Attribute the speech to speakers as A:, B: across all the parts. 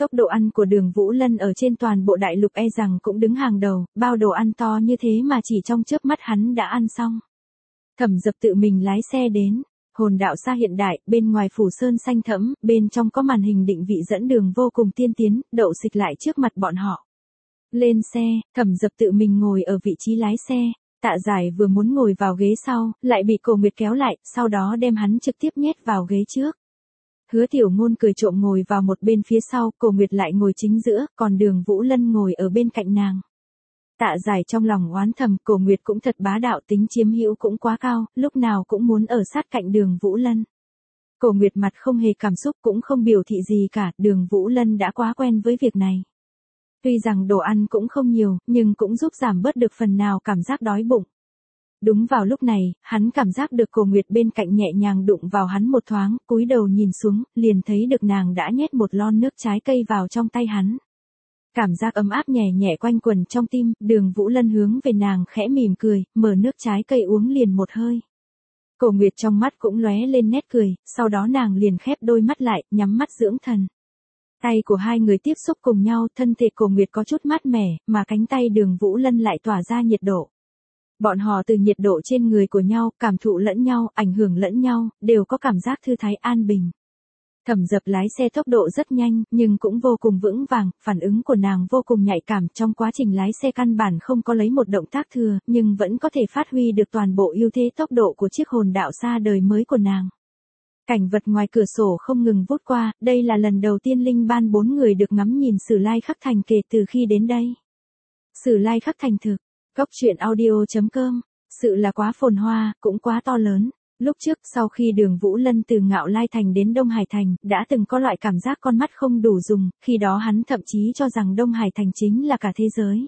A: Tốc độ ăn của Đường Vũ Lân ở trên toàn bộ đại lục e rằng cũng đứng hàng đầu, bao đồ ăn to như thế mà chỉ trong chớp mắt hắn đã ăn xong. Thẩm Dập tự mình lái xe đến, Hồn Đạo Xa hiện đại, bên ngoài phủ sơn xanh thẫm, bên trong có màn hình định vị dẫn đường vô cùng tiên tiến, đậu xịch lại trước mặt bọn họ. Lên xe, Thẩm Dập tự mình ngồi ở vị trí lái xe, Tạ Giải vừa muốn ngồi vào ghế sau, lại bị Cổ Nguyệt kéo lại, sau đó đem hắn trực tiếp nhét vào ghế trước. Hứa Tiểu Ngôn cười trộm ngồi vào một bên phía sau, Cổ Nguyệt lại ngồi chính giữa, còn Đường Vũ Lân ngồi ở bên cạnh nàng. Tạ Giải trong lòng oán thầm, Cổ Nguyệt cũng thật bá đạo, tính chiếm hữu cũng quá cao, lúc nào cũng muốn ở sát cạnh Đường Vũ Lân. Cổ Nguyệt mặt không hề cảm xúc, cũng không biểu thị gì cả, Đường Vũ Lân đã quá quen với việc này. Tuy rằng đồ ăn cũng không nhiều, nhưng cũng giúp giảm bớt được phần nào cảm giác đói bụng. Đúng vào lúc này, hắn cảm giác được Cổ Nguyệt bên cạnh nhẹ nhàng đụng vào hắn một thoáng, cúi đầu nhìn xuống, liền thấy được nàng đã nhét một lon nước trái cây vào trong tay hắn. Cảm giác ấm áp nhẹ nhẹ quanh quần trong tim, Đường Vũ Lân hướng về nàng khẽ mỉm cười, mở nước trái cây uống liền một hơi. Cổ Nguyệt trong mắt cũng lóe lên nét cười, sau đó nàng liền khép đôi mắt lại, nhắm mắt dưỡng thần. Tay của hai người tiếp xúc cùng nhau, thân thể Cổ Nguyệt có chút mát mẻ, mà cánh tay Đường Vũ Lân lại tỏa ra nhiệt độ. Bọn họ từ nhiệt độ trên người của nhau, cảm thụ lẫn nhau, ảnh hưởng lẫn nhau, đều có cảm giác thư thái an bình. Thẩm Dập lái xe tốc độ rất nhanh, nhưng cũng vô cùng vững vàng, phản ứng của nàng vô cùng nhạy cảm, trong quá trình lái xe căn bản không có lấy một động tác thừa, nhưng vẫn có thể phát huy được toàn bộ ưu thế tốc độ của chiếc Hồn Đạo Xa đời mới của nàng. Cảnh vật ngoài cửa sổ không ngừng vút qua, đây là lần đầu tiên Linh Ban 4 người được ngắm nhìn Sử Lai Khắc Thành kể từ khi đến đây. Sử Lai Khắc Thành thực, Góc truyện audio.com, sự là quá phồn hoa, cũng quá to lớn. Lúc trước, sau khi Đường Vũ Lân từ Ngạo Lai Thành đến Đông Hải Thành, đã từng có loại cảm giác con mắt không đủ dùng, khi đó hắn thậm chí cho rằng Đông Hải Thành chính là cả thế giới.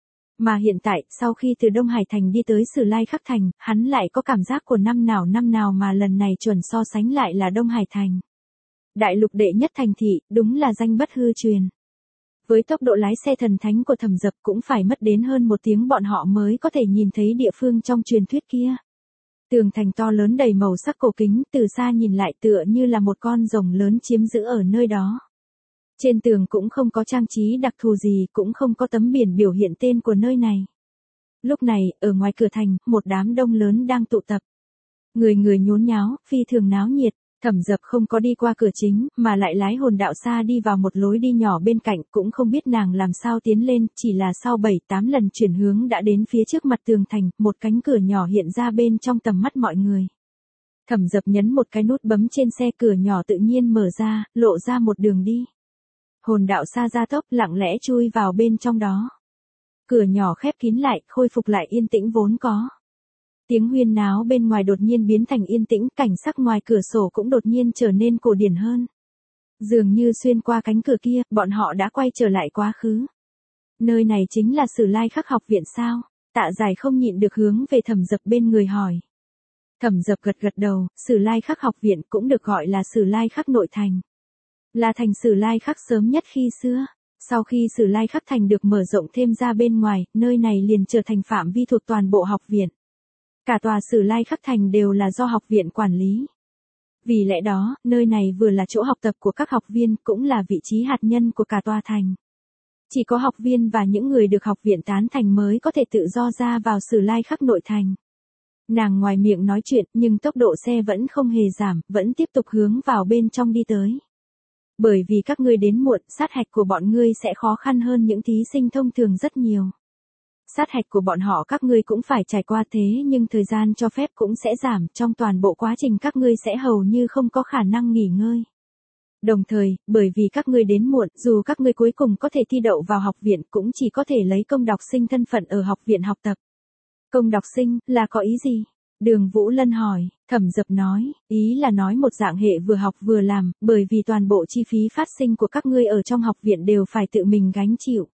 A: Mà hiện tại, sau khi từ Đông Hải Thành đi tới Sử Lai Khắc Thành, hắn lại có cảm giác của năm nào mà lần này chuẩn so sánh lại là Đông Hải Thành. Đại lục đệ nhất thành thị, đúng là danh bất hư truyền. Với tốc độ lái xe thần thánh của Thẩm Dập cũng phải mất đến hơn 1 tiếng bọn họ mới có thể nhìn thấy địa phương trong truyền thuyết kia. Tường thành to lớn đầy màu sắc cổ kính, từ xa nhìn lại tựa như là một con rồng lớn chiếm giữ ở nơi đó. Trên tường cũng không có trang trí đặc thù gì, cũng không có tấm biển biểu hiện tên của nơi này. Lúc này, ở ngoài cửa thành, một đám đông lớn đang tụ tập. Người người nhốn nháo, phi thường náo nhiệt. Thẩm Dập không có đi qua cửa chính, mà lại lái Hồn Đạo Xa đi vào một lối đi nhỏ bên cạnh, cũng không biết nàng làm sao tiến lên, chỉ là sau 7-8 lần chuyển hướng đã đến phía trước mặt tường thành, một cánh cửa nhỏ hiện ra bên trong tầm mắt mọi người. Thẩm Dập nhấn một cái nút bấm trên xe, cửa nhỏ tự nhiên mở ra, lộ ra một đường đi. Hồn Đạo Xa gia tốc, lặng lẽ chui vào bên trong đó. Cửa nhỏ khép kín lại, khôi phục lại yên tĩnh vốn có. Tiếng huyên náo bên ngoài đột nhiên biến thành yên tĩnh, cảnh sắc ngoài cửa sổ cũng đột nhiên trở nên cổ điển hơn. Dường như xuyên qua cánh cửa kia, bọn họ đã quay trở lại quá khứ. Nơi này chính là Sử Lai Khắc học viện sao? Tạ Giải không nhịn được hướng về Thẩm Dập bên người hỏi. Thẩm Dập gật gật đầu, Sử Lai Khắc học viện cũng được gọi là Sử Lai Khắc nội thành. Là thành Sử Lai Khắc sớm nhất khi xưa. Sau khi Sử Lai Khắc thành được mở rộng thêm ra bên ngoài, nơi này liền trở thành phạm vi thuộc toàn bộ học viện. Cả tòa Sử Lai Khắc Thành đều là do học viện quản lý. Vì lẽ đó, nơi này vừa là chỗ học tập của các học viên, cũng là vị trí hạt nhân của cả tòa thành. Chỉ có học viên và những người được học viện tán thành mới có thể tự do ra vào Sử Lai Khắc nội thành. Nàng ngoài miệng nói chuyện, nhưng tốc độ xe vẫn không hề giảm, vẫn tiếp tục hướng vào bên trong đi tới. Bởi vì các ngươi đến muộn, sát hạch của bọn ngươi sẽ khó khăn hơn những thí sinh thông thường rất nhiều. Sát hạch của bọn họ các ngươi cũng phải trải qua thế, nhưng thời gian cho phép cũng sẽ giảm, trong toàn bộ quá trình các ngươi sẽ hầu như không có khả năng nghỉ ngơi. Đồng thời, bởi vì các ngươi đến muộn, dù các ngươi cuối cùng có thể thi đậu vào học viện cũng chỉ có thể lấy công đọc sinh thân phận ở học viện học tập. Công đọc sinh, là có ý gì? Đường Vũ Lân hỏi. Thẩm Dập nói, ý là nói một dạng hệ vừa học vừa làm, bởi vì toàn bộ chi phí phát sinh của các ngươi ở trong học viện đều phải tự mình gánh chịu.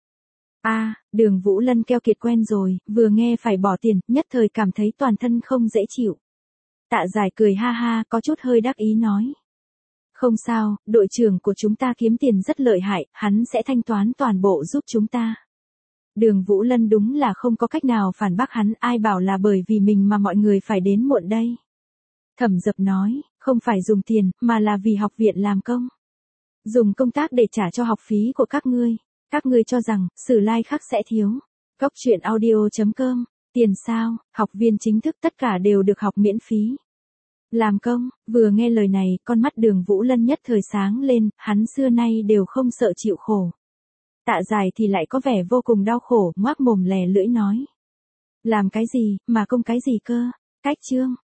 A: Đường Vũ Lân keo kiệt quen rồi, vừa nghe phải bỏ tiền, nhất thời cảm thấy toàn thân không dễ chịu. Tạ Giải cười ha ha, có chút hơi đắc ý nói. Không sao, đội trưởng của chúng ta kiếm tiền rất lợi hại, hắn sẽ thanh toán toàn bộ giúp chúng ta. Đường Vũ Lân đúng là không có cách nào phản bác hắn, ai bảo là bởi vì mình mà mọi người phải đến muộn đây. Thẩm Dập nói, không phải dùng tiền, mà là vì học viện làm công. Dùng công tác để trả cho học phí của các ngươi. Các ngươi cho rằng, Sử Lai Khắc sẽ thiếu. Cốc truyện audio.com, tiền sao, học viên chính thức tất cả đều được học miễn phí. Làm công, vừa nghe lời này, con mắt Đường Vũ Lân nhất thời sáng lên, hắn xưa nay đều không sợ chịu khổ. Tạ Dài thì lại có vẻ vô cùng đau khổ, ngoác mồm lè lưỡi nói. Làm cái gì, mà công cái gì cơ? Cách chương.